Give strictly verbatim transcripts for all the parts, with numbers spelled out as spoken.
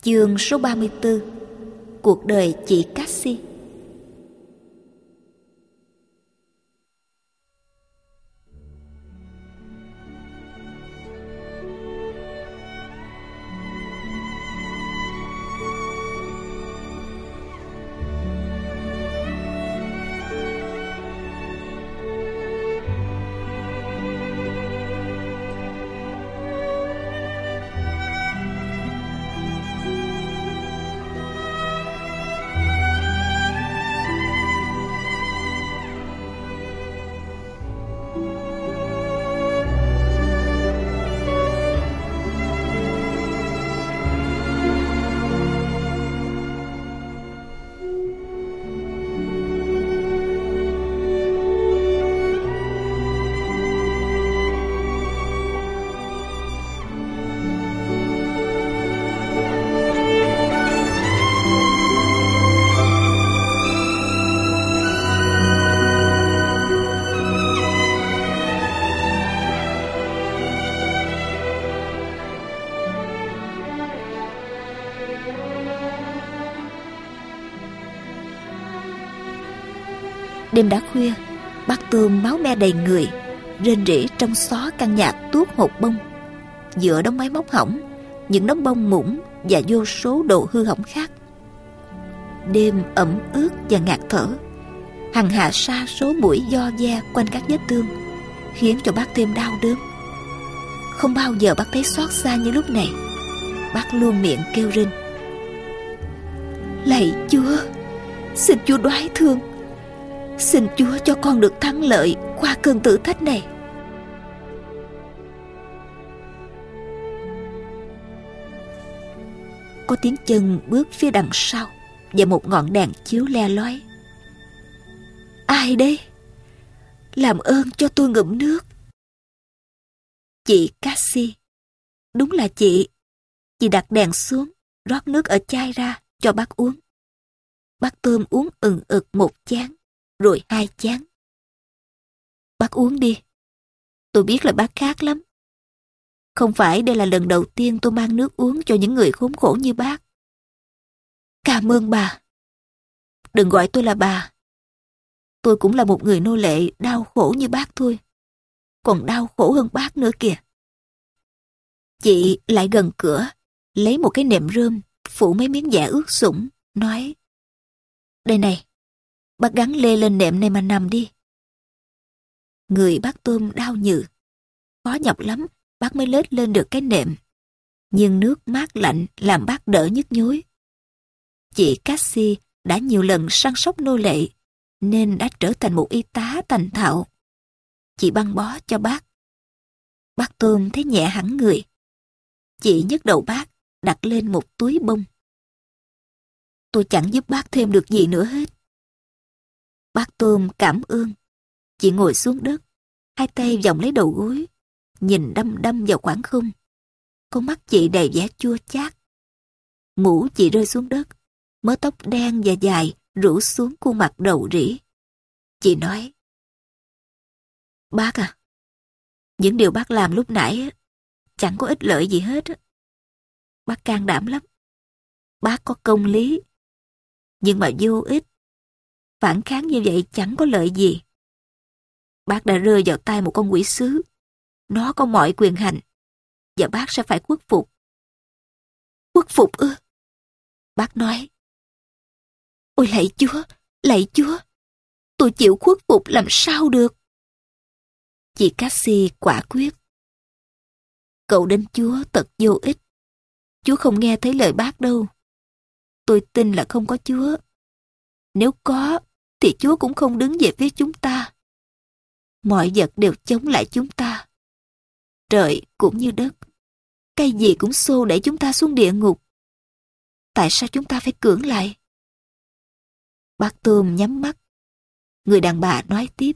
Chương số ba mươi tư. Cuộc đời chị Cassie. Đêm đã khuya, bác Tôm máu me đầy người, rên rỉ trong xó căn nhà tuốt hột bông. Giữa đống máy móc hỏng, những đống bông muỗng và vô số đồ hư hỏng khác. Đêm ẩm ướt và ngạt thở, hằng hạ sa số mũi do ve quanh các vết thương, khiến cho bác thêm đau đớn. Không bao giờ bác thấy xót xa như lúc này. Bác luôn miệng kêu rên: "Lạy Chúa, xin Chúa đoái thương, xin Chúa cho con được thắng lợi qua cơn thử thách này." Có tiếng chân bước phía đằng sau và một ngọn đèn chiếu le lói. "Ai đấy? Làm ơn cho tôi ngụm nước." Chị Cassie. Đúng là chị. Chị đặt đèn xuống, rót nước ở chai ra cho bác uống. Bác Tôm uống ừng ực một chén, rồi hai chén. "Bác uống đi. Tôi biết là bác khát lắm. Không phải đây là lần đầu tiên tôi mang nước uống cho những người khốn khổ như bác." "Cảm ơn bà." "Đừng gọi tôi là bà. Tôi cũng là một người nô lệ đau khổ như bác thôi. Còn đau khổ hơn bác nữa kìa." Chị lại gần cửa, lấy một cái nệm rơm, phủ mấy miếng vải ướt sũng, nói: "Đây này, bác gắn lê lên nệm này mà nằm đi." Người bác Tôm đau nhừ. Khó nhọc lắm, bác mới lết lên được cái nệm. Nhưng nước mát lạnh làm bác đỡ nhức nhối. Chị Cassie đã nhiều lần săn sóc nô lệ, nên đã trở thành một y tá thành thạo. Chị băng bó cho bác. Bác Tôm thấy nhẹ hẳn người. Chị nhấc đầu bác, đặt lên một túi bông. "Tôi chẳng giúp bác thêm được gì nữa hết." Bác Tôm cảm ơn. Chị ngồi xuống đất, hai tay vòng lấy đầu gối, nhìn đăm đăm vào khoảng không. Con mắt chị đầy vẻ chua chát. Mũ chị rơi xuống đất, mớ tóc đen và dài rủ xuống khuôn mặt rầu rĩ. Chị nói: "Bác à, những điều bác làm lúc nãy chẳng có ích lợi gì hết. Bác can đảm lắm. Bác có công lý. Nhưng mà vô ích. Phản kháng như vậy chẳng có lợi gì. Bác đã rơi vào tay một con quỷ sứ. Nó có mọi quyền hành. Và bác sẽ phải khuất phục." "Khuất phục ư?" Bác nói. "Ôi lạy Chúa, lạy Chúa, tôi chịu khuất phục làm sao được." Chị Cassie quả quyết. "Cậu đến Chúa thật vô ích. Chúa không nghe thấy lời bác đâu. Tôi tin là không có Chúa. Nếu có, thì Chúa cũng không đứng về phía chúng ta. Mọi vật đều chống lại chúng ta. Trời cũng như đất. Cây gì cũng xô đẩy chúng ta xuống địa ngục. Tại sao chúng ta phải cưỡng lại?" Bác Tôm nhắm mắt. Người đàn bà nói tiếp: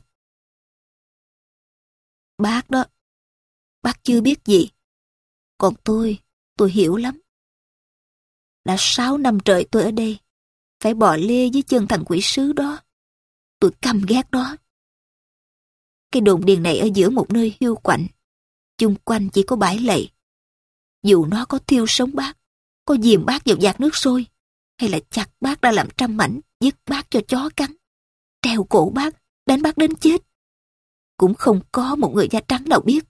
"Bác đó, bác chưa biết gì. Còn tôi, tôi hiểu lắm. Đã sáu năm trời tôi ở đây, phải bò lê dưới chân thằng quỷ sứ đó. Tôi căm ghét đó. Cái đồn điền này ở giữa một nơi hiu quạnh, chung quanh chỉ có bãi lầy. Dù nó có thiêu sống bác, có dìm bác vào vạc nước sôi, hay là chặt bác ra làm trăm mảnh, dứt bác cho chó cắn, treo cổ bác, đánh bác đến chết. Cũng không có một người da trắng nào biết.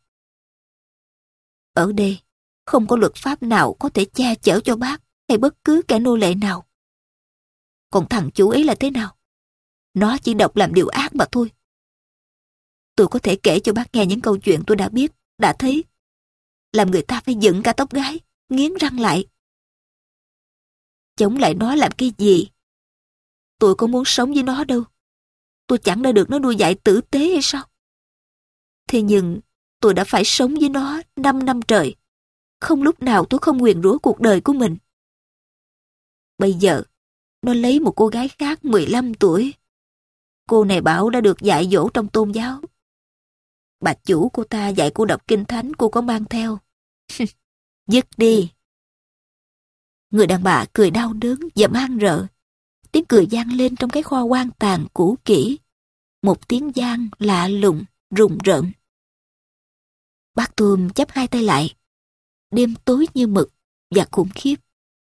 Ở đây, không có luật pháp nào có thể che chở cho bác hay bất cứ kẻ nô lệ nào. Còn thằng chủ ấy là thế nào? Nó chỉ độc làm điều ác mà thôi. Tôi có thể kể cho bác nghe những câu chuyện tôi đã biết, đã thấy, làm người ta phải dựng cả tóc gáy, nghiến răng lại. Chống lại nó làm cái gì? Tôi có muốn sống với nó đâu. Tôi chẳng đã được nó nuôi dạy tử tế hay sao? Thế nhưng tôi đã phải sống với nó năm năm trời. Không lúc nào tôi không nguyền rủa cuộc đời của mình. Bây giờ, nó lấy một cô gái khác mười lăm tuổi. Cô này bảo đã được dạy dỗ trong tôn giáo. Bà chủ cô ta dạy cô đọc kinh thánh, cô có mang theo. Dứt đi. Người đàn bà cười đau đớn và man rợ. Tiếng cười vang lên trong cái kho quan tàn cũ kỹ. Một tiếng vang lạ lùng, rùng rợn. Bác Tùm chắp hai tay lại. Đêm tối như mực và khủng khiếp.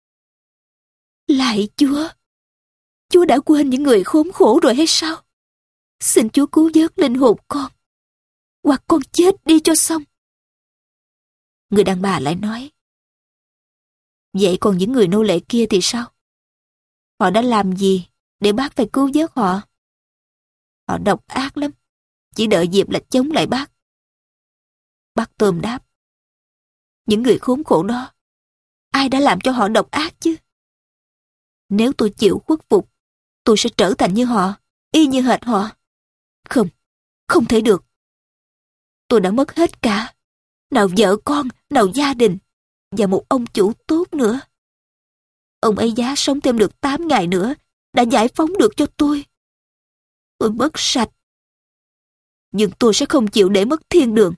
Lạy Chúa! Chúa đã quên những người khốn khổ rồi hay sao? Xin Chúa cứu vớt linh hồn con. Hoặc con chết đi cho xong. Người đàn bà lại nói. Vậy còn những người nô lệ kia thì sao? Họ đã làm gì để bác phải cứu vớt họ? Họ độc ác lắm. Chỉ đợi dịp là chống lại bác. Bác Tôm đáp. Những người khốn khổ đó, ai đã làm cho họ độc ác chứ? Nếu tôi chịu khuất phục, tôi sẽ trở thành như họ, y như hệt họ. Không, không thể được. Tôi đã mất hết cả. Nào vợ con, nào gia đình, và một ông chủ tốt nữa. Ông ấy giá sống thêm được tám ngày nữa, đã giải phóng được cho tôi. Tôi mất sạch. Nhưng tôi sẽ không chịu để mất thiên đường.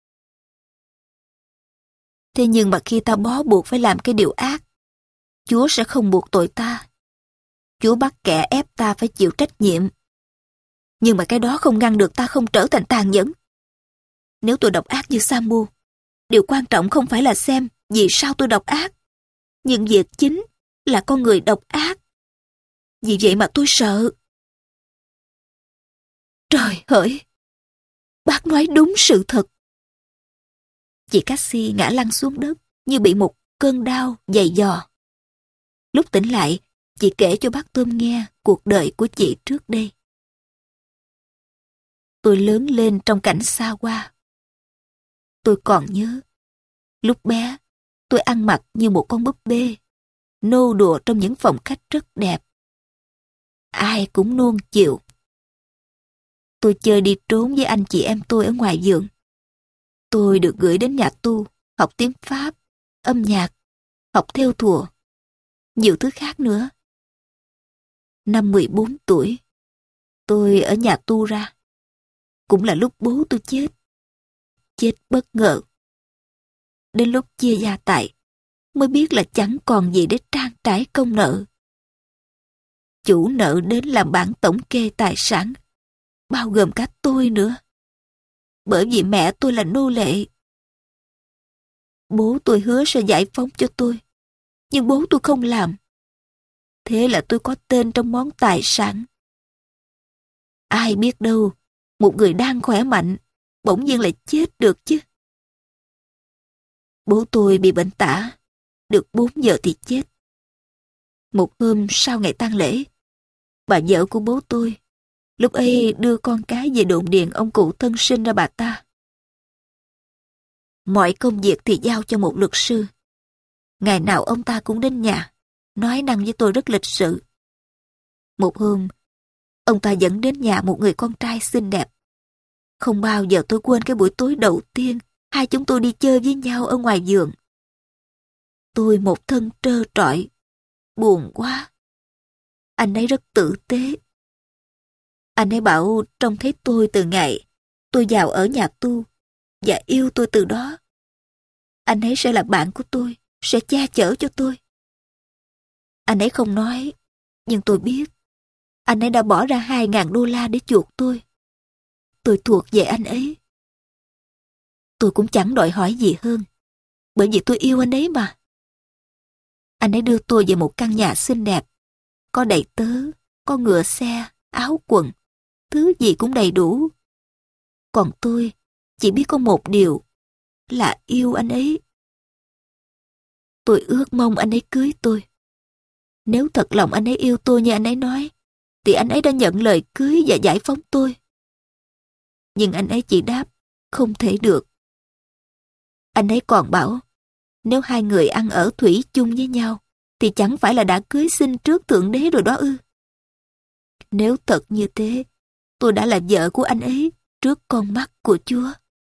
Thế nhưng mà khi ta bó buộc phải làm cái điều ác, Chúa sẽ không buộc tội ta. Chúa bắt kẻ ép ta phải chịu trách nhiệm. Nhưng mà cái đó không ngăn được ta không trở thành tàn nhẫn. Nếu tôi độc ác như Samu, điều quan trọng không phải là xem vì sao tôi độc ác, nhưng việc chính là con người độc ác. Vì vậy mà tôi sợ. Trời hỡi! Bác nói đúng sự thật. Chị Cassie ngã lăn xuống đất như bị một cơn đau dày dò. Lúc tỉnh lại, chị kể cho bác Tôm nghe cuộc đời của chị trước đây. Tôi lớn lên trong cảnh xa hoa. Tôi còn nhớ, lúc bé, tôi ăn mặc như một con búp bê, nô đùa trong những phòng khách rất đẹp. Ai cũng nuông chiều. Tôi chơi đi trốn với anh chị em tôi ở ngoài vườn. Tôi được gửi đến nhà tu, học tiếng Pháp, âm nhạc, học thêu thùa, nhiều thứ khác nữa. Năm mười bốn tuổi, tôi ở nhà tu ra. Cũng là lúc bố tôi chết. Chết bất ngờ. Đến lúc chia gia tài, mới biết là chẳng còn gì để trang trải công nợ. Chủ nợ đến làm bản tổng kê tài sản, bao gồm cả tôi nữa. Bởi vì mẹ tôi là nô lệ. Bố tôi hứa sẽ giải phóng cho tôi, nhưng bố tôi không làm. Thế là tôi có tên trong món tài sản. Ai biết đâu, một người đang khỏe mạnh, bỗng nhiên lại chết được chứ. Bố tôi bị bệnh tả, được bốn giờ thì chết. Một hôm sau ngày tang lễ, bà vợ của bố tôi, lúc ấy đưa con cái về đồn điền ông cụ thân sinh ra bà ta. Mọi công việc thì giao cho một luật sư. Ngày nào ông ta cũng đến nhà, nói năng với tôi rất lịch sự. Một hôm, ông ta dẫn đến nhà một người con trai xinh đẹp. Không bao giờ tôi quên cái buổi tối đầu tiên hai chúng tôi đi chơi với nhau ở ngoài vườn. Tôi một thân trơ trọi, buồn quá. Anh ấy rất tử tế. Anh ấy bảo trông thấy tôi từ ngày tôi vào ở nhà tu và yêu tôi từ đó. Anh ấy sẽ là bạn của tôi, sẽ che chở cho tôi. Anh ấy không nói, nhưng tôi biết. Anh ấy đã bỏ ra hai ngàn đô la để chuộc tôi. Tôi thuộc về anh ấy. Tôi cũng chẳng đòi hỏi gì hơn, bởi vì tôi yêu anh ấy mà. Anh ấy đưa tôi về một căn nhà xinh đẹp. Có đầy tớ, có ngựa xe, áo quần, thứ gì cũng đầy đủ. Còn tôi chỉ biết có một điều, là yêu anh ấy. Tôi ước mong anh ấy cưới tôi. Nếu thật lòng anh ấy yêu tôi như anh ấy nói, thì anh ấy đã nhận lời cưới và giải phóng tôi. Nhưng anh ấy chỉ đáp, không thể được. Anh ấy còn bảo, nếu hai người ăn ở thủy chung với nhau, thì chẳng phải là đã cưới xin trước Thượng Đế rồi đó ư? Nếu thật như thế, tôi đã là vợ của anh ấy trước con mắt của Chúa.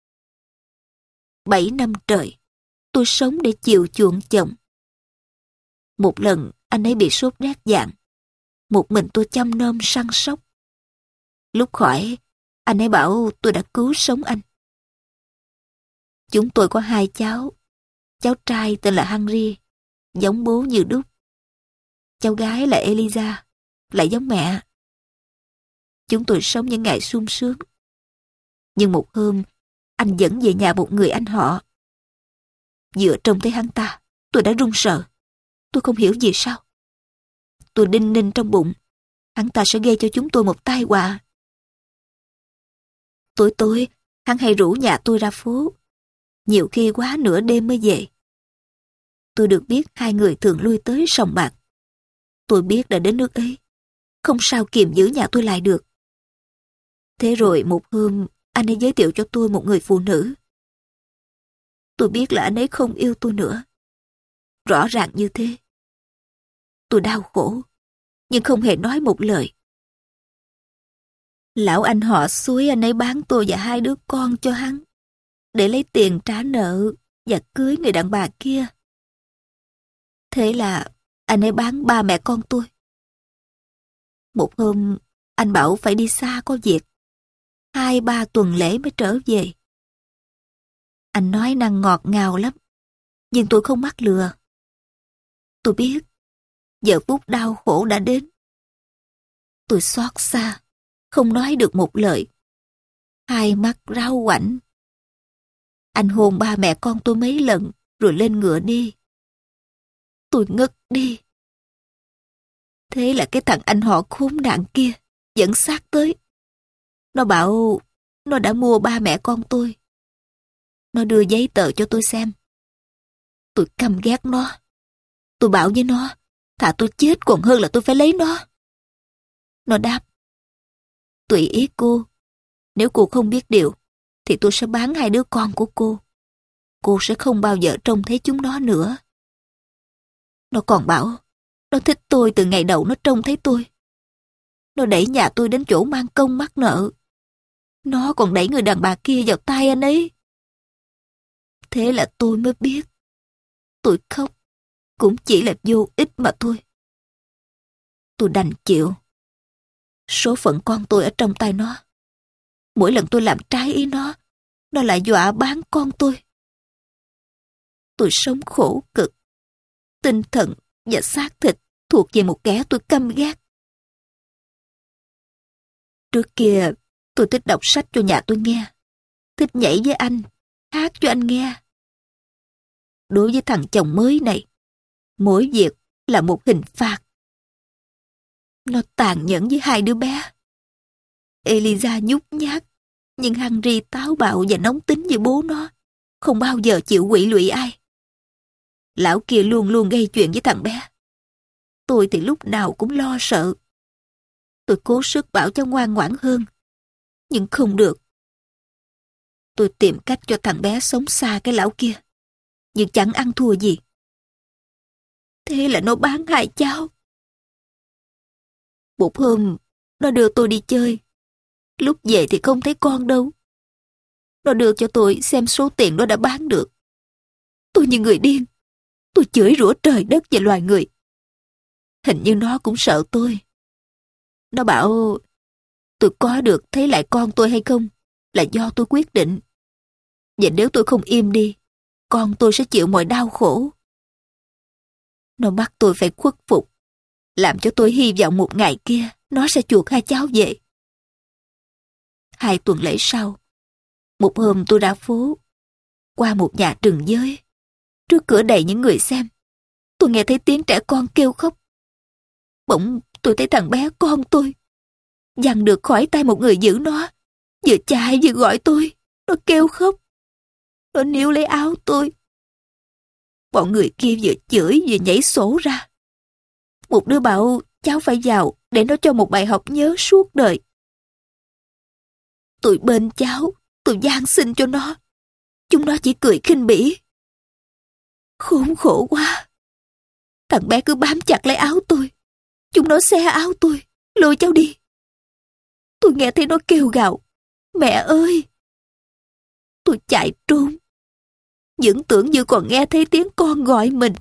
Bảy năm trời, tôi sống để chiều chuộng chồng. Một lần, anh ấy bị sốt rét vàng. Một mình tôi chăm nom săn sóc. Lúc khỏi, anh ấy bảo tôi đã cứu sống anh. Chúng tôi có hai cháu. Cháu trai tên là Henry, giống bố như đúc. Cháu gái là Eliza, lại giống mẹ. Chúng tôi sống những ngày sung sướng. Nhưng một hôm, anh dẫn về nhà một người anh họ. Vừa trông thấy hắn ta, tôi đã run sợ. Tôi không hiểu vì sao. Tôi đinh ninh trong bụng, hắn ta sẽ gây cho chúng tôi một tai họa. Tối tối, hắn hay rủ nhà tôi ra phố. Nhiều khi quá nửa đêm mới về. Tôi được biết hai người thường lui tới sòng bạc. Tôi biết đã đến nước ấy. Không sao kiềm giữ nhà tôi lại được. Thế rồi một hôm, anh ấy giới thiệu cho tôi một người phụ nữ. Tôi biết là anh ấy không yêu tôi nữa. Rõ ràng như thế. Tôi đau khổ, nhưng không hề nói một lời. Lão anh họ xúi anh ấy bán tôi và hai đứa con cho hắn, để lấy tiền trả nợ và cưới người đàn bà kia. Thế là anh ấy bán ba mẹ con tôi. Một hôm, anh bảo phải đi xa có việc. Hai ba tuần lễ mới trở về. Anh nói năng ngọt ngào lắm, nhưng tôi không mắc lừa. Tôi biết, giờ phút đau khổ đã đến. Tôi xót xa, không nói được một lời. Hai mắt rau quảnh. Anh hôn ba mẹ con tôi mấy lần, rồi lên ngựa đi. Tôi ngất đi. Thế là cái thằng anh họ khốn nạn kia dẫn xác tới. Nó bảo nó đã mua ba mẹ con tôi. Nó đưa giấy tờ cho tôi xem. Tôi căm ghét nó. Tôi bảo với nó, thà tôi chết còn hơn là tôi phải lấy nó. Nó đáp, tùy ý cô. Nếu cô không biết điều, thì tôi sẽ bán hai đứa con của cô. Cô sẽ không bao giờ trông thấy chúng nó nữa. Nó còn bảo, nó thích tôi từ ngày đầu nó trông thấy tôi. Nó đẩy nhà tôi đến chỗ mang công mắc nợ. Nó còn đẩy người đàn bà kia vào tay anh ấy. Thế là tôi mới biết. Tôi khóc, cũng chỉ là vô ích mà thôi. Tôi đành chịu. Số phận con tôi ở trong tay nó. Mỗi lần tôi làm trái ý nó, nó lại dọa bán con tôi. Tôi sống khổ cực. Tinh thần và xác thịt thuộc về một kẻ tôi căm ghét. Trước kia, tôi thích đọc sách cho nhà tôi nghe. Thích nhảy với anh, hát cho anh nghe. Đối với thằng chồng mới này, mỗi việc là một hình phạt. Nó tàn nhẫn với hai đứa bé. Eliza nhút nhát, nhưng Henry táo bạo và nóng tính như bố nó, không bao giờ chịu quỵ lụy ai. Lão kia luôn luôn gây chuyện với thằng bé. Tôi thì lúc nào cũng lo sợ. Tôi cố sức bảo cho ngoan ngoãn hơn, nhưng không được. Tôi tìm cách cho thằng bé sống xa cái lão kia, nhưng chẳng ăn thua gì. Thế là nó bán hai cháu. Một hôm, nó đưa tôi đi chơi. Lúc về thì không thấy con đâu. Nó đưa cho tôi xem số tiền nó đã bán được. Tôi như người điên. Tôi chửi rủa trời đất và loài người. Hình như nó cũng sợ tôi. Nó bảo tôi có được thấy lại con tôi hay không là do tôi quyết định. Và nếu tôi không im đi, con tôi sẽ chịu mọi đau khổ. Nó bắt tôi phải khuất phục, làm cho tôi hy vọng một ngày kia nó sẽ chuộc hai cháu về. Hai tuần lễ sau, một hôm tôi ra phố, qua một nhà trừng giới. Trước cửa đầy những người xem. tôi nghe thấy tiếng trẻ con kêu khóc. Bỗng tôi thấy thằng bé con tôi giằng được khỏi tay một người giữ nó, vừa chạy vừa gọi tôi. Nó kêu khóc. Nó níu lấy áo tôi. Bọn người kia vừa chửi vừa nhảy sổ ra. Một đứa bảo cháu phải vào để nó cho một bài học nhớ suốt đời. Tôi bên cháu, tôi van xin cho nó. Chúng nó chỉ cười khinh bỉ. Khốn khổ quá. Thằng bé cứ bám chặt lấy áo tôi. Chúng nó xé áo tôi, lôi cháu đi. Tôi nghe thấy nó kêu gào, mẹ ơi. Tôi chạy trốn. Vẫn tưởng như còn nghe thấy tiếng con gọi mình.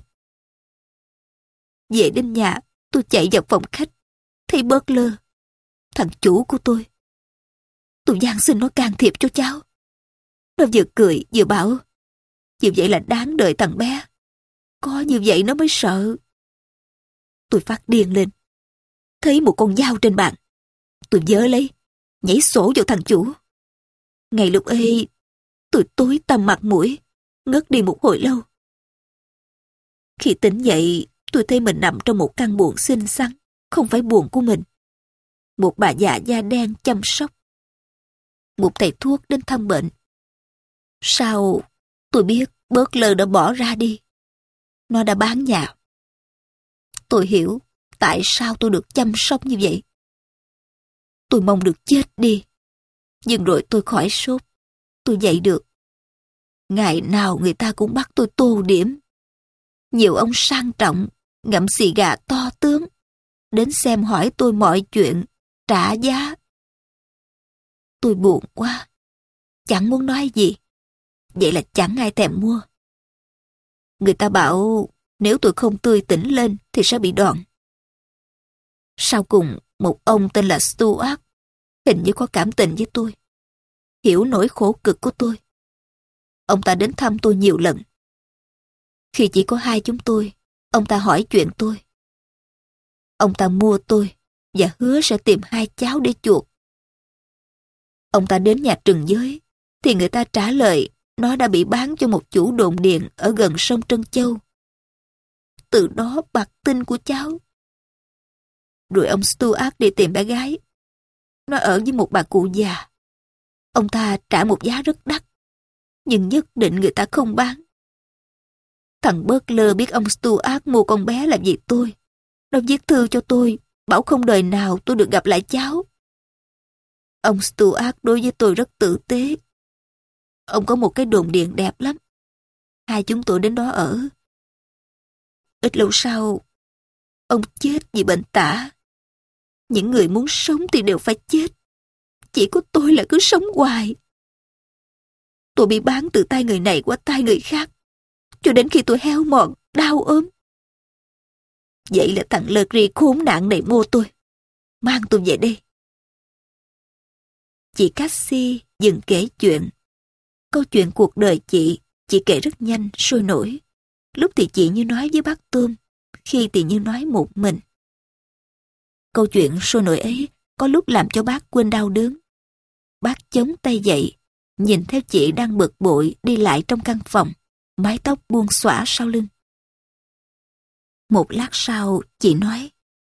Về đến nhà, tôi chạy vào phòng khách, thấy Butler, thằng chủ của tôi. Tôi van xin nó can thiệp cho cháu. Nó vừa cười vừa bảo, như vậy là đáng đợi thằng bé. Có như vậy nó mới sợ. Tôi phát điên lên. Thấy một con dao trên bàn, tôi vớ lấy, nhảy sổ vào thằng chủ. Ngay lúc ấy, tôi tối tăm mặt mũi, ngất đi một hồi lâu. Khi tỉnh dậy, tôi thấy mình nằm trong một căn buồng xinh xắn, không phải buồng của mình. Một bà già da đen chăm sóc. Một thầy thuốc đến thăm bệnh. Sau, tôi biết Butler đã bỏ ra đi. Nó đã bán nhà. Tôi hiểu tại sao tôi được chăm sóc như vậy. Tôi mong được chết đi. Nhưng rồi tôi khỏi sốt. Tôi dậy được. Ngày nào người ta cũng bắt tôi tô điểm. Nhiều ông sang trọng, ngậm xì gà to tướng, đến xem hỏi tôi mọi chuyện, trả giá. Tôi buồn quá. Chẳng muốn nói gì. Vậy là chẳng ai thèm mua. Người ta bảo nếu tôi không tươi tỉnh lên thì sẽ bị đòn. Sau cùng, một ông tên là Stuart hình như có cảm tình với tôi, hiểu nỗi khổ cực của tôi. Ông ta đến thăm tôi nhiều lần. Khi chỉ có hai chúng tôi, ông ta hỏi chuyện tôi. Ông ta mua tôi và hứa sẽ tìm hai cháu để chuộc. Ông ta đến nhà trừng giới thì người ta trả lời nó đã bị bán cho một chủ đồn điền ở gần sông Trân Châu. Từ đó bạc tin của cháu. Rồi ông Stuart đi tìm bé gái. Nó ở với một bà cụ già. Ông ta trả một giá rất đắt, nhưng nhất định người ta không bán. Thằng Butler biết ông Stuart mua con bé là vì tôi. Nó viết thư cho tôi, bảo không đời nào tôi được gặp lại cháu. Ông Stuart đối với tôi rất tử tế. Ông có một cái đồn điền đẹp lắm. Hai chúng tôi đến đó ở. Ít lâu sau, ông chết vì bệnh tả. Những người muốn sống thì đều phải chết. Chỉ có tôi là cứ sống hoài. Tôi bị bán từ tay người này qua tay người khác, cho đến khi tôi héo mòn, đau ốm. Vậy là thằng Legri khốn nạn này mua tôi, mang tôi về đây. Chị Cassie dừng kể chuyện. Câu chuyện cuộc đời chị, chị kể rất nhanh, sôi nổi. Lúc thì chị như nói với bác Tôm, khi thì như nói một mình. Câu chuyện sôi nổi ấy có lúc làm cho bác quên đau đớn. Bác chống tay dậy, nhìn theo chị đang bực bội đi lại trong căn phòng, mái tóc buông xõa sau lưng. Một lát sau, chị nói: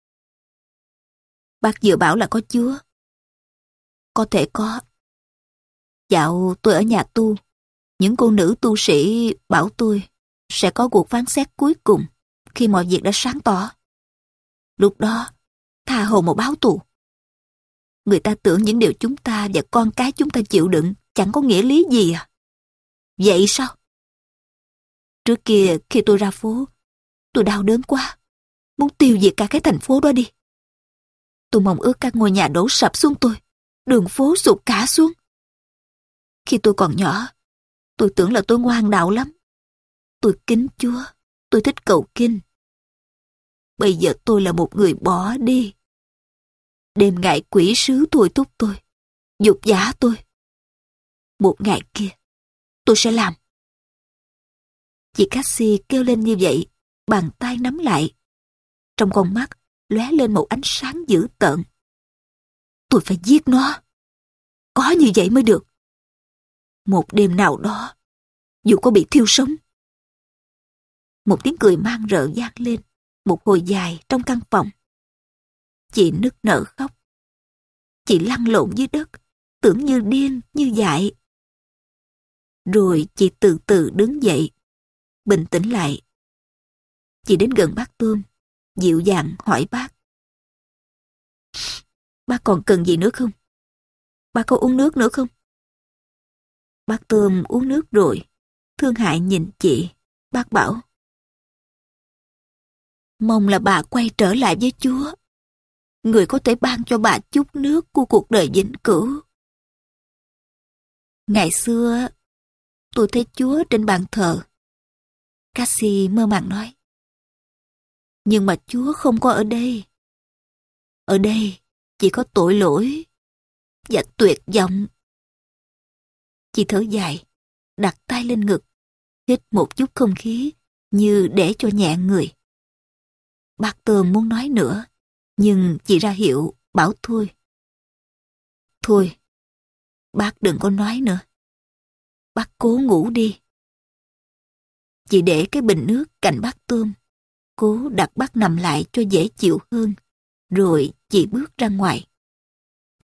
Bác vừa bảo là có Chúa. Có thể có. Dạo tôi ở nhà tu, những cô nữ tu sĩ bảo tôi sẽ có cuộc phán xét cuối cùng khi mọi việc đã sáng tỏ. Lúc đó, tha hồ mà báo tù. Người ta tưởng những điều chúng ta và con cái chúng ta chịu đựng chẳng có nghĩa lý gì à? Vậy sao? Trước kia khi tôi ra phố, tôi đau đớn quá, muốn tiêu diệt cả cái thành phố đó đi. Tôi mong ước các ngôi nhà đổ sập xuống tôi, đường phố sụp cả xuống. Khi tôi còn nhỏ, tôi tưởng là tôi ngoan đạo lắm. Tôi kính Chúa, tôi thích cầu kinh. Bây giờ tôi là một người bỏ đi. Đêm ngày quỷ sứ thôi thúc tôi, dục giả tôi. Một ngày kia, tôi sẽ làm. Chị Cassie kêu lên như vậy, bàn tay nắm lại. Trong con mắt lóe lên một ánh sáng dữ tợn. Tôi phải giết nó. Có như vậy mới được. Một đêm nào đó, dù có bị thiêu sống, Một tiếng cười man rợ vang lên, một hồi dài trong căn phòng. Chị nức nở khóc. Chị lăn lộn dưới đất, tưởng như điên, như dại. Rồi chị từ từ đứng dậy, bình tĩnh lại. Chị đến gần bác Tôm, dịu dàng hỏi bác. Bác còn cần gì nữa không? Bác có uống nước nữa không? Bác Tôm uống nước rồi, thương hại nhìn chị. Bác bảo, mong là bà quay trở lại với Chúa. Người có thể ban cho bà chút nước của cuộc đời vĩnh cửu. Ngày xưa, tôi thấy Chúa trên bàn thờ. Cassie mơ màng nói. Nhưng mà Chúa không có ở đây. Ở đây chỉ có tội lỗi và tuyệt vọng. Chị thở dài, đặt tay lên ngực, hít một chút không khí như để cho nhẹ người. Bác Tôm muốn nói nữa, nhưng chị ra hiệu bảo thôi. Thôi, bác đừng có nói nữa. Bác cố ngủ đi. Chị để cái bình nước cạnh bác Tôm, cố đặt bác nằm lại cho dễ chịu hơn, rồi chị bước ra ngoài.